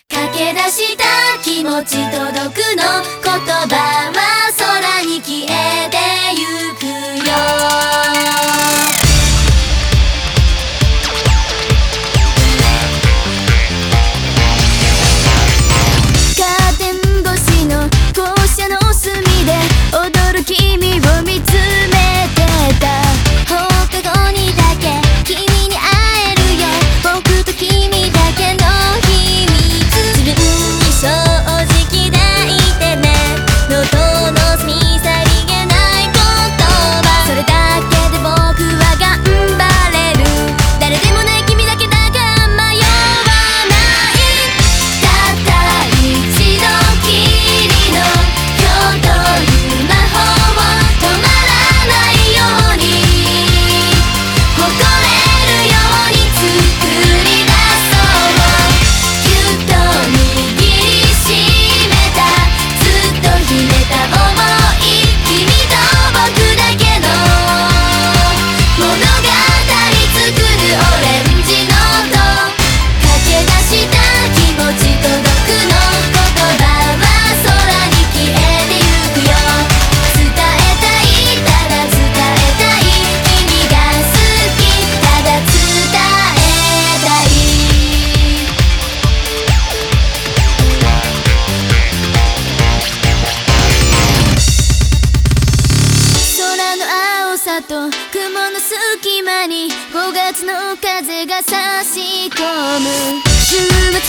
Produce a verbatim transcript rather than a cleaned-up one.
駆け出した気持ち届くの言葉は空に消えてゆくよ。カーテン越しの校舎の隅で踊る君を見つめてた。放課後にだけ君に会えるよ、僕と君だけの秘密。自分に正直抱いてね、喉の隅さりげない言葉。それだけで僕は頑張れる。誰でもない君だけだから迷わない。たった一度きりの今日という魔法を止まらないように、誇れるように作り出そう。ぎゅっと握りしめた、ずっと秘めた想い、君と僕だけの物語作るオレンジノート。駆け出した気持ち届くの言葉は空に消えてゆくよ。伝えたい、ただ伝えたい、君が好き、ただ伝えたい。空の青さと雲の隙間にごがつの風が差し込む。週末